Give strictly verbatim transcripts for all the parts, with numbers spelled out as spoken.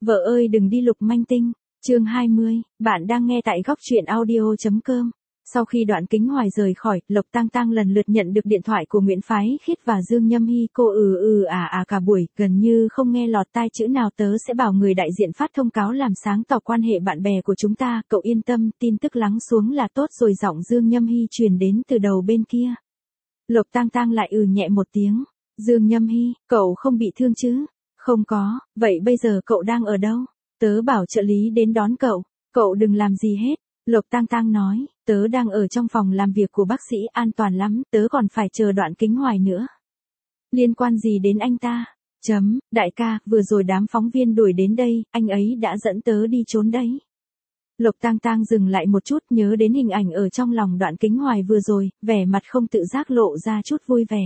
Vợ ơi đừng đi Lục Manh Tinh, chương hai mươi, bạn đang nghe tại góc truyện audio.com. Sau khi Đoạn Kính Hoài rời khỏi, Lộc Tang Tang lần lượt nhận được điện thoại của Nguyễn Phái Khiết và Dương Nhâm Hy. Cô ừ ừ à à cả buổi, gần như không nghe lọt tai chữ nào. Tớ sẽ bảo người đại diện phát thông cáo làm sáng tỏ quan hệ bạn bè của chúng ta, cậu yên tâm, tin tức lắng xuống là tốt rồi. Giọng Dương Nhâm Hy truyền đến từ đầu bên kia. Lộc Tang Tang lại ừ nhẹ một tiếng. Dương Nhâm Hy, cậu không bị thương chứ? Không có, vậy bây giờ cậu đang ở đâu? Tớ bảo trợ lý đến đón cậu, cậu đừng làm gì hết. Lộc Tang Tang nói, tớ đang ở trong phòng làm việc của bác sĩ, an toàn lắm, tớ còn phải chờ Đoạn Kính Hoài nữa. Liên quan gì đến anh ta? Chấm, đại ca, vừa rồi đám phóng viên đuổi đến đây, anh ấy đã dẫn tớ đi trốn đấy. Lộc Tang Tang dừng lại một chút, nhớ đến hình ảnh ở trong lòng Đoạn Kính Hoài vừa rồi, vẻ mặt không tự giác lộ ra chút vui vẻ.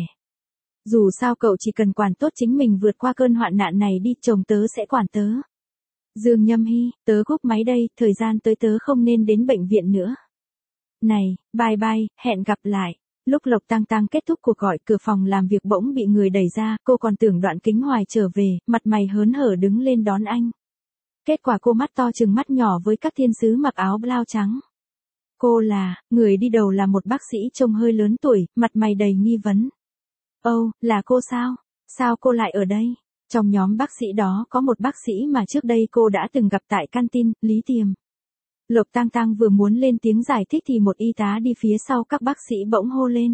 Dù sao cậu chỉ cần quản tốt chính mình vượt qua cơn hoạn nạn này đi, chồng tớ sẽ quản tớ. Dương Nhâm Hy, tớ cúp máy đây, thời gian tới tớ không nên đến bệnh viện nữa. Này, bye bye, hẹn gặp lại. Lúc Lộc Tang Tang kết thúc cuộc gọi, cửa phòng làm việc bỗng bị người đẩy ra, cô còn tưởng Đoạn Kính Hoài trở về, mặt mày hớn hở đứng lên đón anh. Kết quả cô mắt to trừng mắt nhỏ với các thiên sứ mặc áo blau trắng. Cô là, người đi đầu là một bác sĩ trông hơi lớn tuổi, mặt mày đầy nghi vấn. Ồ, oh, là cô sao? Sao cô lại ở đây? Trong nhóm bác sĩ đó có một bác sĩ mà trước đây cô đã từng gặp tại canteen, Lý Tiềm. Lộc Tang Tang vừa muốn lên tiếng giải thích thì một y tá đi phía sau các bác sĩ bỗng hô lên.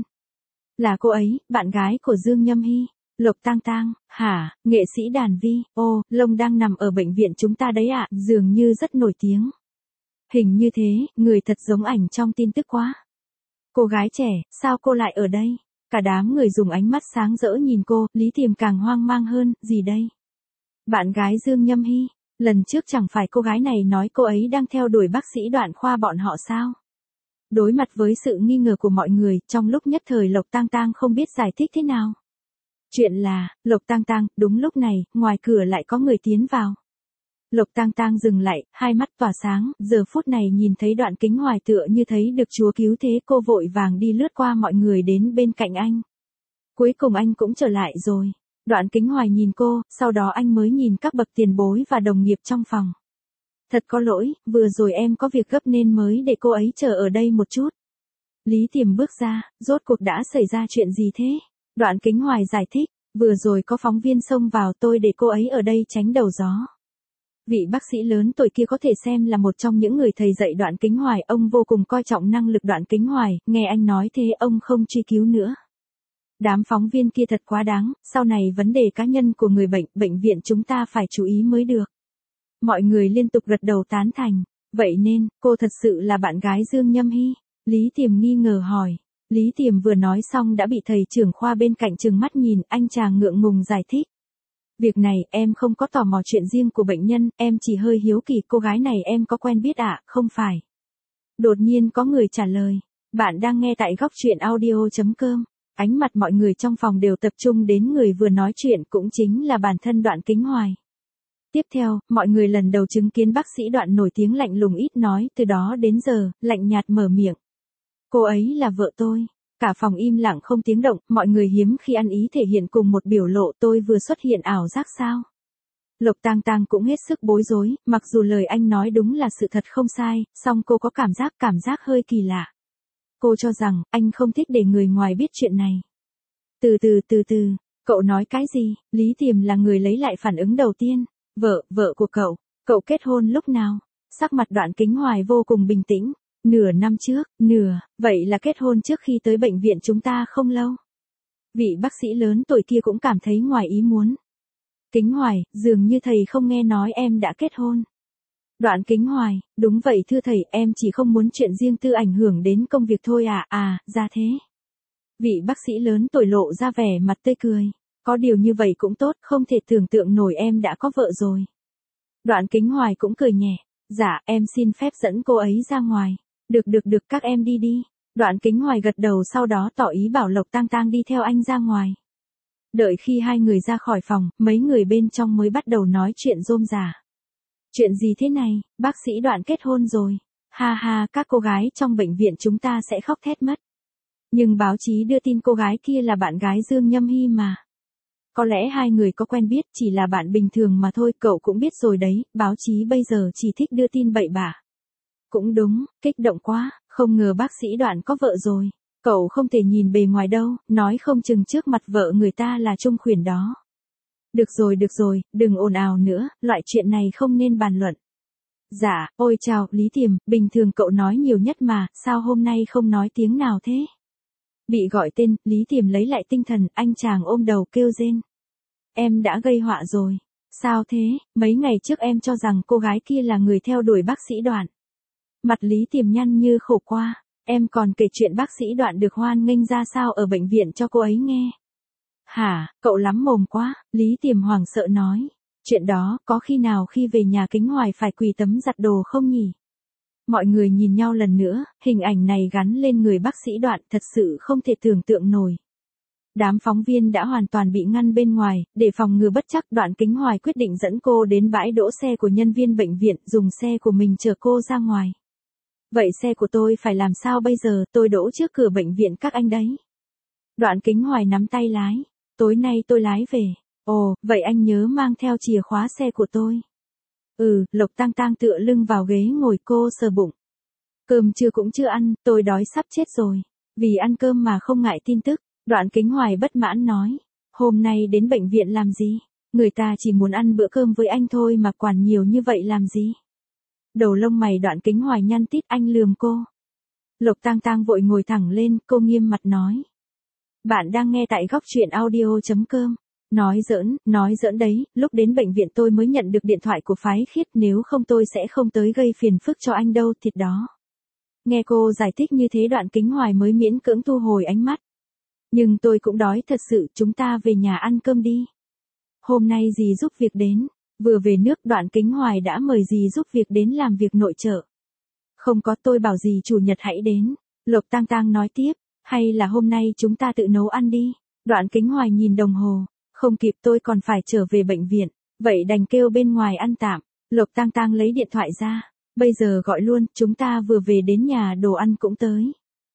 Là cô ấy, bạn gái của Dương Nhâm Hy. Lộc Tang Tang, hả, nghệ sĩ đàn vi, ô, Long đang nằm ở bệnh viện chúng ta đấy ạ, dường như rất nổi tiếng. Hình như thế, người thật giống ảnh trong tin tức quá. Cô gái trẻ, sao cô lại ở đây? Cả đám người dùng ánh mắt sáng rỡ nhìn cô, Lý Tiềm càng hoang mang hơn, gì đây? Bạn gái Dương Nhâm Hy, lần trước chẳng phải cô gái này nói cô ấy đang theo đuổi bác sĩ Đoạn khoa bọn họ sao? Đối mặt với sự nghi ngờ của mọi người, trong lúc nhất thời Lộc Tang Tang không biết giải thích thế nào. Chuyện là, Lộc Tang Tang, đúng lúc này, ngoài cửa lại có người tiến vào. Lộc Tang Tang dừng lại, hai mắt tỏa sáng, giờ phút này nhìn thấy Đoạn Kính Hoài tựa như thấy được Chúa cứu thế, cô vội vàng đi lướt qua mọi người đến bên cạnh anh. Cuối cùng anh cũng trở lại rồi. Đoạn Kính Hoài nhìn cô, sau đó anh mới nhìn các bậc tiền bối và đồng nghiệp trong phòng. Thật có lỗi, vừa rồi em có việc gấp nên mới để cô ấy chờ ở đây một chút. Lý Tiềm bước ra, rốt cuộc đã xảy ra chuyện gì thế? Đoạn Kính Hoài giải thích, vừa rồi có phóng viên xông vào, tôi để cô ấy ở đây tránh đầu gió. Vị bác sĩ lớn tuổi kia có thể xem là một trong những người thầy dạy Đoạn Kính Hoài, ông vô cùng coi trọng năng lực Đoạn Kính Hoài, nghe anh nói thế ông không truy cứu nữa. Đám phóng viên kia thật quá đáng, sau này vấn đề cá nhân của người bệnh, bệnh viện chúng ta phải chú ý mới được. Mọi người liên tục gật đầu tán thành, vậy nên, cô thật sự là bạn gái Dương Nhâm Hy? Lý Tiềm nghi ngờ hỏi. Lý Tiềm vừa nói xong đã bị thầy trưởng khoa bên cạnh trừng mắt nhìn, anh chàng ngượng ngùng giải thích. Việc này, em không có tò mò chuyện riêng của bệnh nhân, em chỉ hơi hiếu kỳ cô gái này em có quen biết ạ, à? Không phải. Đột nhiên có người trả lời, bạn đang nghe tại góc truyện audio.com. Ánh mặt mọi người trong phòng đều tập trung đến người vừa nói chuyện, cũng chính là bản thân Đoạn Kính Hoài. Tiếp theo, mọi người lần đầu chứng kiến bác sĩ Đoạn nổi tiếng lạnh lùng ít nói, từ đó đến giờ, lạnh nhạt mở miệng. Cô ấy là vợ tôi. Cả phòng im lặng không tiếng động, mọi người hiếm khi ăn ý thể hiện cùng một biểu lộ, tôi vừa xuất hiện ảo giác sao? Lộc Tang Tang cũng hết sức bối rối, mặc dù lời anh nói đúng là sự thật không sai, song cô có cảm giác cảm giác hơi kỳ lạ. Cô cho rằng, anh không thích để người ngoài biết chuyện này. Từ từ từ từ, cậu nói cái gì? Lý Tiềm là người lấy lại phản ứng đầu tiên. Vợ, vợ của cậu, cậu kết hôn lúc nào? Sắc mặt Đoạn Kính Hoài vô cùng bình tĩnh. Nửa năm trước, nửa, vậy là kết hôn trước khi tới bệnh viện chúng ta không lâu. Vị bác sĩ lớn tuổi kia cũng cảm thấy ngoài ý muốn. Kính Hoài, dường như thầy không nghe nói em đã kết hôn. Đoạn Kính Hoài, đúng vậy thưa thầy, em chỉ không muốn chuyện riêng tư ảnh hưởng đến công việc thôi à, à, ra thế. Vị bác sĩ lớn tuổi lộ ra vẻ mặt tươi cười. Có điều như vậy cũng tốt, không thể tưởng tượng nổi em đã có vợ rồi. Đoạn Kính Hoài cũng cười nhẹ. Dạ, em xin phép dẫn cô ấy ra ngoài. Được được được, các em đi đi. Đoạn Kính Hoài gật đầu, sau đó tỏ ý bảo Lộc Tang Tang đi theo anh ra ngoài. Đợi khi hai người ra khỏi phòng, mấy người bên trong mới bắt đầu nói chuyện rôm rả. Chuyện gì thế này, bác sĩ Đoạn kết hôn rồi. Ha ha, các cô gái trong bệnh viện chúng ta sẽ khóc thét mất. Nhưng báo chí đưa tin cô gái kia là bạn gái Dương Nhâm Hy mà. Có lẽ hai người có quen biết, chỉ là bạn bình thường mà thôi, cậu cũng biết rồi đấy, báo chí bây giờ chỉ thích đưa tin bậy bạ. Cũng đúng, kích động quá, không ngờ bác sĩ Đoạn có vợ rồi. Cậu không thể nhìn bề ngoài đâu, nói không chừng trước mặt vợ người ta là Trung Khuyển đó. Được rồi được rồi, đừng ồn ào nữa, loại chuyện này không nên bàn luận. Dạ, ôi chào, Lý Tiềm, bình thường cậu nói nhiều nhất mà, sao hôm nay không nói tiếng nào thế? Bị gọi tên, Lý Tiềm lấy lại tinh thần, anh chàng ôm đầu kêu rên. Em đã gây họa rồi. Sao thế, mấy ngày trước em cho rằng cô gái kia là người theo đuổi bác sĩ Đoạn. Mặt Lý Tiềm nhăn như khổ qua, em còn kể chuyện bác sĩ Đoạn được hoan nghênh ra sao ở bệnh viện cho cô ấy nghe. Hả, cậu lắm mồm quá, Lý Tiềm hoảng sợ nói. Chuyện đó, có khi nào khi về nhà Kính Hoài phải quỳ tấm giặt đồ không nhỉ? Mọi người nhìn nhau lần nữa, hình ảnh này gắn lên người bác sĩ Đoạn thật sự không thể tưởng tượng nổi. Đám phóng viên đã hoàn toàn bị ngăn bên ngoài, để phòng ngừa bất trắc Đoạn Kính Hoài quyết định dẫn cô đến bãi đỗ xe của nhân viên bệnh viện, dùng xe của mình chở cô ra ngoài. Vậy xe của tôi phải làm sao bây giờ, tôi đỗ trước cửa bệnh viện các anh đấy. Đoạn Kính Hoài nắm tay lái, tối nay tôi lái về. Ồ, vậy anh nhớ mang theo chìa khóa xe của tôi. Ừ, Lộc Tang Tang tựa lưng vào ghế ngồi cô sờ bụng. Cơm trưa cũng chưa ăn, tôi đói sắp chết rồi. Vì ăn cơm mà không ngại tin tức, Đoạn Kính Hoài bất mãn nói. Hôm nay đến bệnh viện làm gì? Người ta chỉ muốn ăn bữa cơm với anh thôi mà quản nhiều như vậy làm gì? Đầu lông mày Đoạn Kính Hoài nhăn tít, anh lườm cô. Lộc Tang Tang vội ngồi thẳng lên, cô nghiêm mặt nói. Bạn đang nghe tại góc truyện audio chấm com. Nói giỡn, nói giỡn đấy, lúc đến bệnh viện tôi mới nhận được điện thoại của phái khiết, nếu không tôi sẽ không tới gây phiền phức cho anh đâu, thịt đó. Nghe cô giải thích như thế Đoạn Kính Hoài mới miễn cưỡng thu hồi ánh mắt. Nhưng tôi cũng đói thật sự, chúng ta về nhà ăn cơm đi. Hôm nay dì giúp việc đến, vừa về nước Đoạn Kính Hoài đã mời dì giúp việc đến làm việc nội trợ. Không có, tôi bảo dì chủ nhật hãy đến, Lộc Tang Tang nói tiếp, hay là hôm nay chúng ta tự nấu ăn đi. Đoạn Kính Hoài nhìn đồng hồ. Không kịp, tôi còn phải trở về bệnh viện, vậy đành kêu bên ngoài ăn tạm. Lộc Tang Tang lấy điện thoại ra, bây giờ gọi luôn, chúng ta vừa về đến nhà đồ ăn cũng tới.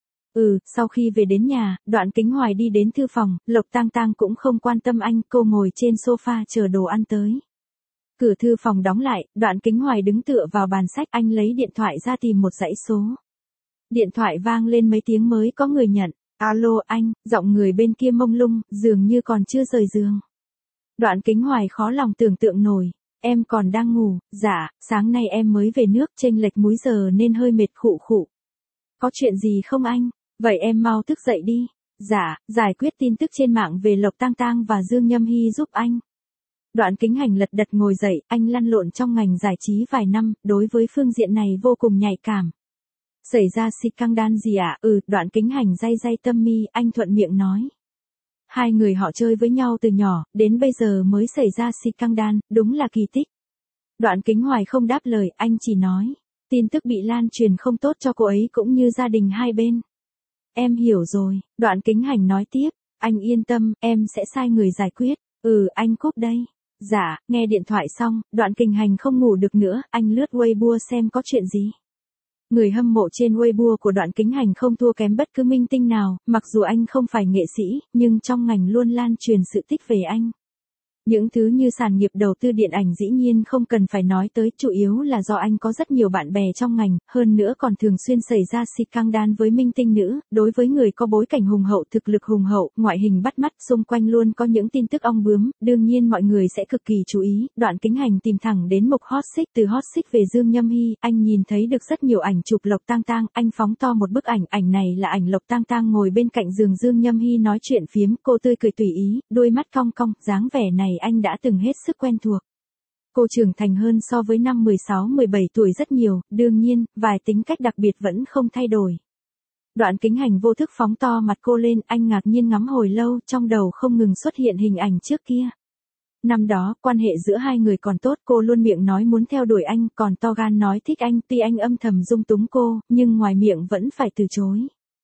Ừ, sau khi về đến nhà, Đoạn Kính Hoài đi đến thư phòng, Lộc Tang Tang cũng không quan tâm anh, cô ngồi trên sofa chờ đồ ăn tới. Cửa thư phòng đóng lại, Đoạn Kính Hoài đứng tựa vào bàn sách, anh lấy điện thoại ra tìm một dãy số. Điện thoại vang lên mấy tiếng mới có người nhận. Alo anh, giọng người bên kia mông lung, dường như còn chưa rời giường. Đoạn Kính Hoài khó lòng tưởng tượng nổi. Em còn đang ngủ, dạ, sáng nay em mới về nước, chênh lệch múi giờ nên hơi mệt khụ khụ. Có chuyện gì không anh? Vậy em mau thức dậy đi. Dạ, giải quyết tin tức trên mạng về Lộc Tang Tang và Dương Nhâm Hy giúp anh. Đoạn Kính Hành lật đật ngồi dậy, anh lăn lộn trong ngành giải trí vài năm, đối với phương diện này vô cùng nhạy cảm. Xảy ra scandal gì ạ? À? Ừ, Đoạn Kính Hành day day tâm mi, anh thuận miệng nói. Hai người họ chơi với nhau từ nhỏ, đến bây giờ mới xảy ra scandal, đúng là kỳ tích. Đoạn Kính Hoài không đáp lời, anh chỉ nói. Tin tức bị lan truyền không tốt cho cô ấy cũng như gia đình hai bên. Em hiểu rồi, Đoạn Kính Hành nói tiếp. Anh yên tâm, em sẽ sai người giải quyết. Ừ, anh cúp đây. Dạ, nghe điện thoại xong, Đoạn Kính Hành không ngủ được nữa, anh lướt Weibo xem có chuyện gì. Người hâm mộ trên Weibo của Đoạn Kính Hành không thua kém bất cứ minh tinh nào, mặc dù anh không phải nghệ sĩ, nhưng trong ngành luôn lan truyền sự tích về anh. Những thứ như sản nghiệp đầu tư điện ảnh dĩ nhiên không cần phải nói tới, chủ yếu là do anh có rất nhiều bạn bè trong ngành, hơn nữa còn thường xuyên xảy ra scandal với minh tinh nữ, đối với người có bối cảnh hùng hậu, thực lực hùng hậu, ngoại hình bắt mắt, xung quanh luôn có những tin tức ong bướm, đương nhiên mọi người sẽ cực kỳ chú ý. Đoạn Kính Hành tìm thẳng đến mục hot search, từ hot search về Dương Nhâm Hy, anh nhìn thấy được rất nhiều ảnh chụp Lộc Tang Tang, anh phóng to một bức ảnh, ảnh này là ảnh Lộc Tang Tang ngồi bên cạnh giường Dương Nhâm Hy nói chuyện phiếm, cô tươi cười tùy ý, đôi mắt cong cong, dáng vẻ này anh đã từng hết sức quen thuộc. Cô trưởng thành hơn so với năm mười sáu mười bảy tuổi rất nhiều, đương nhiên, vài tính cách đặc biệt vẫn không thay đổi. Đoạn Kính Hành vô thức phóng to mặt cô lên, anh ngạc nhiên ngắm hồi lâu, trong đầu không ngừng xuất hiện hình ảnh trước kia. Năm đó, quan hệ giữa hai người còn tốt, cô luôn miệng nói muốn theo đuổi anh, còn to gan nói thích anh, tuy anh âm thầm dung túng cô, nhưng ngoài miệng vẫn phải từ chối.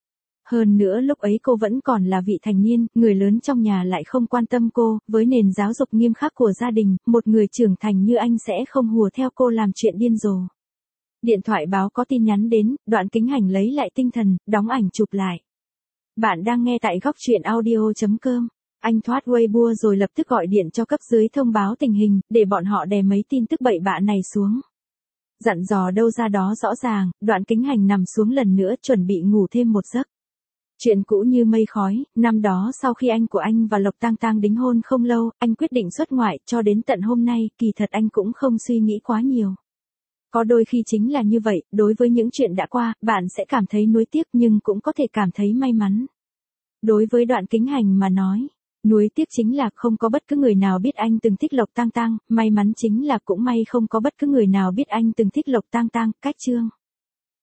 Hơn nữa lúc ấy cô vẫn còn là vị thành niên, người lớn trong nhà lại không quan tâm cô, với nền giáo dục nghiêm khắc của gia đình, một người trưởng thành như anh sẽ không hùa theo cô làm chuyện điên rồ. Điện thoại báo có tin nhắn đến, Đoạn Kính Hành lấy lại tinh thần, đóng ảnh chụp lại. Bạn đang nghe tại góc truyện audio chấm com. Anh thoát Weibo rồi lập tức gọi điện cho cấp dưới thông báo tình hình, để bọn họ đè mấy tin tức bậy bạ này xuống. Dặn dò đâu ra đó rõ ràng, Đoạn Kính Hành nằm xuống lần nữa chuẩn bị ngủ thêm một giấc. Chuyện cũ như mây khói, năm đó sau khi anh của anh và Lộc Tang Tang đính hôn không lâu, anh quyết định xuất ngoại, cho đến tận hôm nay, kỳ thật anh cũng không suy nghĩ quá nhiều. Có đôi khi chính là như vậy, đối với những chuyện đã qua, bạn sẽ cảm thấy nuối tiếc nhưng cũng có thể cảm thấy may mắn. Đối với Đoạn Kính Hành mà nói, nuối tiếc chính là không có bất cứ người nào biết anh từng thích Lộc Tang Tang, may mắn chính là cũng may không có bất cứ người nào biết anh từng thích Lộc Tang Tang. Cách chương